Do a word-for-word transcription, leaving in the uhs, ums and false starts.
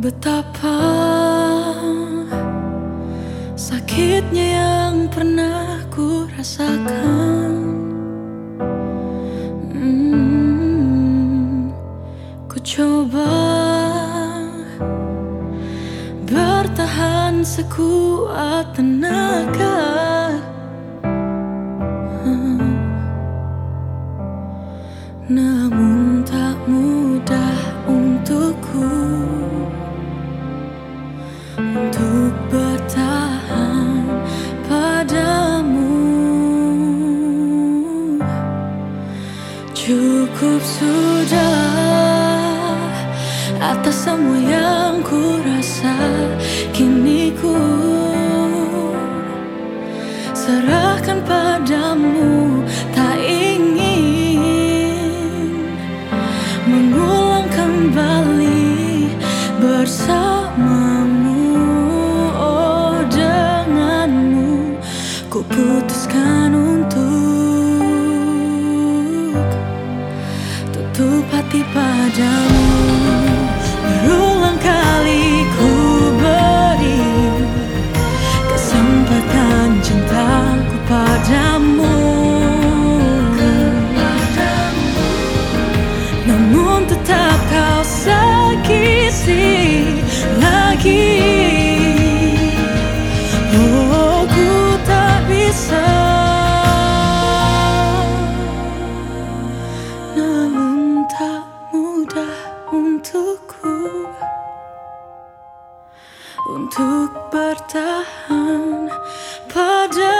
Betapa sakitnya yang pernah ku rasakan. hmm, Ku coba bertahan sekuat tenaga, namun tak mudah untukku untuk bertahan padamu. Cukup sudah atas semua yang ku rasa. Kini ku serahkan padamu, tak ingin mengulang kembali bersamamu. Oh, denganmu ku putuskan untuk tutup hati padamu. Berulang kali ku beri kesempatan cintaku padamu, namun tetap kau sakiti lagi. Oh, ku tak bisa, namun tak mudah untukku untuk bertahan pada